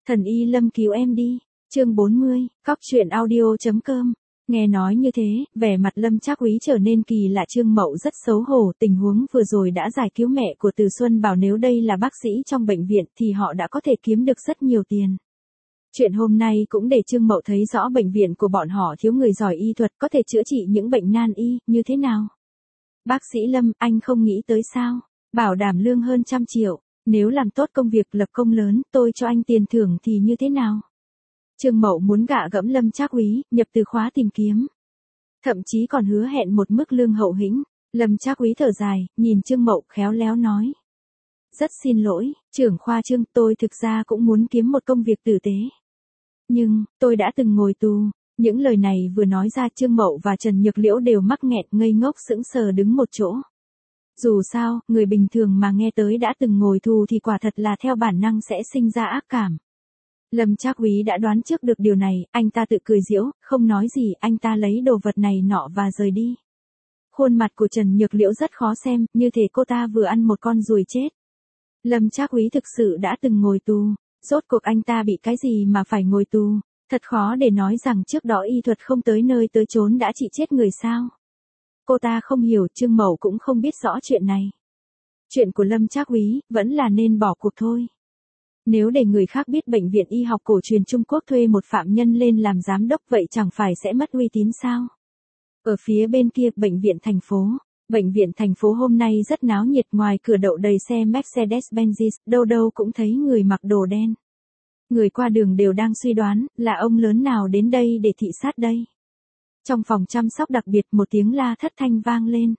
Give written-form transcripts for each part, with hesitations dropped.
Thần y Lâm cứu em đi. Chương 40, Cóc truyện audio.com. Nghe nói như thế, vẻ mặt Lâm Trác Úy trở nên kỳ lạ. Trương Mậu rất xấu hổ, tình huống vừa rồi đã giải cứu mẹ của Từ Xuân Bảo, nếu đây là bác sĩ trong bệnh viện thì họ đã có thể kiếm được rất nhiều tiền. Chuyện hôm nay cũng để Trương Mậu thấy rõ bệnh viện của bọn họ thiếu người giỏi y thuật, có thể chữa trị những bệnh nan y, như thế nào. Bác sĩ Lâm, anh không nghĩ tới sao? Bảo đảm lương hơn 100 triệu, nếu làm tốt công việc lập công lớn, tôi cho anh tiền thưởng thì như thế nào? Trương Mậu muốn gạ gẫm Lâm Trác Úy, nhập từ khóa tìm kiếm. Thậm chí còn hứa hẹn một mức lương hậu hĩnh. Lâm Trác Úy thở dài, nhìn Trương Mậu khéo léo nói. Rất xin lỗi, trưởng khoa Trương, tôi thực ra cũng muốn kiếm một công việc tử tế. Nhưng, tôi đã từng ngồi tù. Những lời này vừa nói ra, Trương Mậu và Trần Nhược Liễu đều mắc nghẹn, ngây ngốc sững sờ đứng một chỗ. Dù sao, người bình thường mà nghe tới đã từng ngồi tù thì quả thật là theo bản năng sẽ sinh ra ác cảm. Lâm Trác Úy đã đoán trước được điều này, anh ta tự cười giễu, không nói gì, anh ta lấy đồ vật này nọ và rời đi. Khuôn mặt của Trần Nhược Liễu rất khó xem, như thể cô ta vừa ăn một con ruồi chết. Lâm Trác Úy thực sự đã từng ngồi tù, rốt cuộc anh ta bị cái gì mà phải ngồi tù, thật khó để nói rằng trước đó y thuật không tới nơi tới chốn đã trị chết người sao. Cô ta không hiểu, Trương Mậu cũng không biết rõ chuyện này. Chuyện của Lâm Trác Úy, vẫn là nên bỏ cuộc thôi. Nếu để người khác biết bệnh viện y học cổ truyền Trung Quốc thuê một phạm nhân lên làm giám đốc, vậy chẳng phải sẽ mất uy tín sao? Ở phía bên kia, bệnh viện thành phố. Bệnh viện thành phố hôm nay rất náo nhiệt, ngoài cửa đậu đầy xe Mercedes-Benz, đâu đâu cũng thấy người mặc đồ đen. Người qua đường đều đang suy đoán, là ông lớn nào đến đây để thị sát đây? Trong phòng chăm sóc đặc biệt, một tiếng la thất thanh vang lên.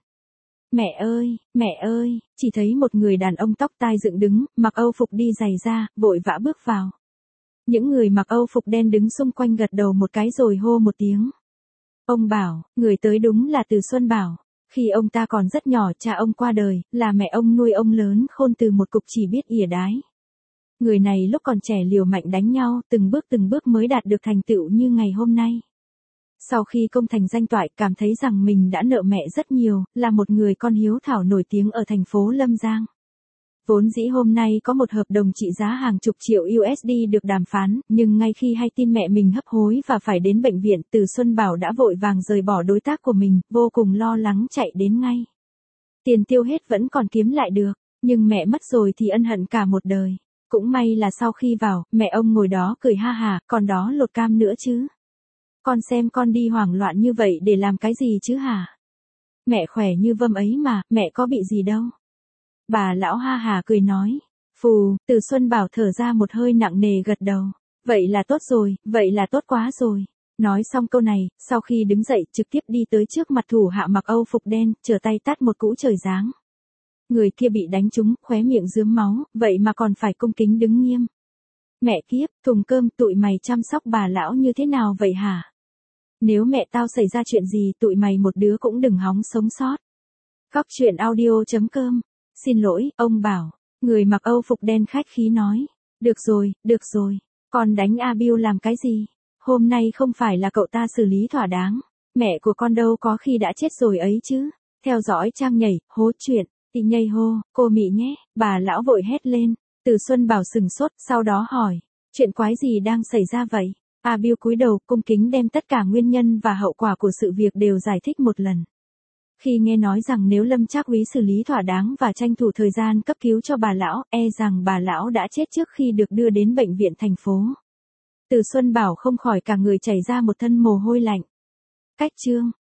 Mẹ ơi, chỉ thấy một người đàn ông tóc tai dựng đứng, mặc Âu phục đi giày da, vội vã bước vào. Những người mặc Âu phục đen đứng xung quanh gật đầu một cái rồi hô một tiếng. Ông Bảo, người tới đúng là Từ Xuân Bảo. Khi ông ta còn rất nhỏ, cha ông qua đời, là mẹ ông nuôi ông lớn khôn từ một cục chỉ biết ỉa đái. Người này lúc còn trẻ liều mạnh đánh nhau, từng bước mới đạt được thành tựu như ngày hôm nay. Sau khi công thành danh toại, cảm thấy rằng mình đã nợ mẹ rất nhiều, là một người con hiếu thảo nổi tiếng ở thành phố Lâm Giang. Vốn dĩ hôm nay có một hợp đồng trị giá hàng chục triệu USD được đàm phán, nhưng ngay khi hay tin mẹ mình hấp hối và phải đến bệnh viện, Từ Xuân Bảo đã vội vàng rời bỏ đối tác của mình, vô cùng lo lắng chạy đến ngay. Tiền tiêu hết vẫn còn kiếm lại được, nhưng mẹ mất rồi thì ân hận cả một đời. Cũng may là sau khi vào, mẹ ông ngồi đó cười ha hả, còn đó lột cam nữa chứ. Con xem con đi hoảng loạn như vậy để làm cái gì chứ hả? Mẹ khỏe như vâm ấy mà, mẹ có bị gì đâu. Bà lão ha hả cười nói. Phù, Từ Xuân Bảo thở ra một hơi nặng nề gật đầu. Vậy là tốt rồi, vậy là tốt quá rồi. Nói xong câu này, sau khi đứng dậy trực tiếp đi tới trước mặt thủ hạ mặc Âu phục đen, trở tay tát một cú trời giáng. Người kia bị đánh trúng, khóe miệng rướm máu, vậy mà còn phải cung kính đứng nghiêm. Mẹ kiếp, thùng cơm, tụi mày chăm sóc bà lão như thế nào vậy hả? Nếu mẹ tao xảy ra chuyện gì, tụi mày một đứa cũng đừng hòng sống sót. Cóc truyện audio.com. Xin lỗi, ông Bảo. Người mặc Âu phục đen khách khí nói. Được rồi. Con đánh A Biu làm cái gì? Hôm nay không phải là cậu ta xử lý thỏa đáng. Mẹ của con đâu có khi đã chết rồi ấy chứ. Theo dõi trang nhảy, hố chuyện. Tị nhây hô, cô Mị nhé. Bà lão vội hét lên. Từ Xuân Bảo sừng sốt, sau đó hỏi. Chuyện quái gì đang xảy ra vậy? A Biu cúi đầu, cung kính đem tất cả nguyên nhân và hậu quả của sự việc đều giải thích một lần. Khi nghe nói rằng nếu Lâm Trác Úy xử lý thỏa đáng và tranh thủ thời gian cấp cứu cho bà lão, rằng bà lão đã chết trước khi được đưa đến bệnh viện thành phố. Từ Xuân Bảo không khỏi cả người chảy ra một thân mồ hôi lạnh. Cách chương.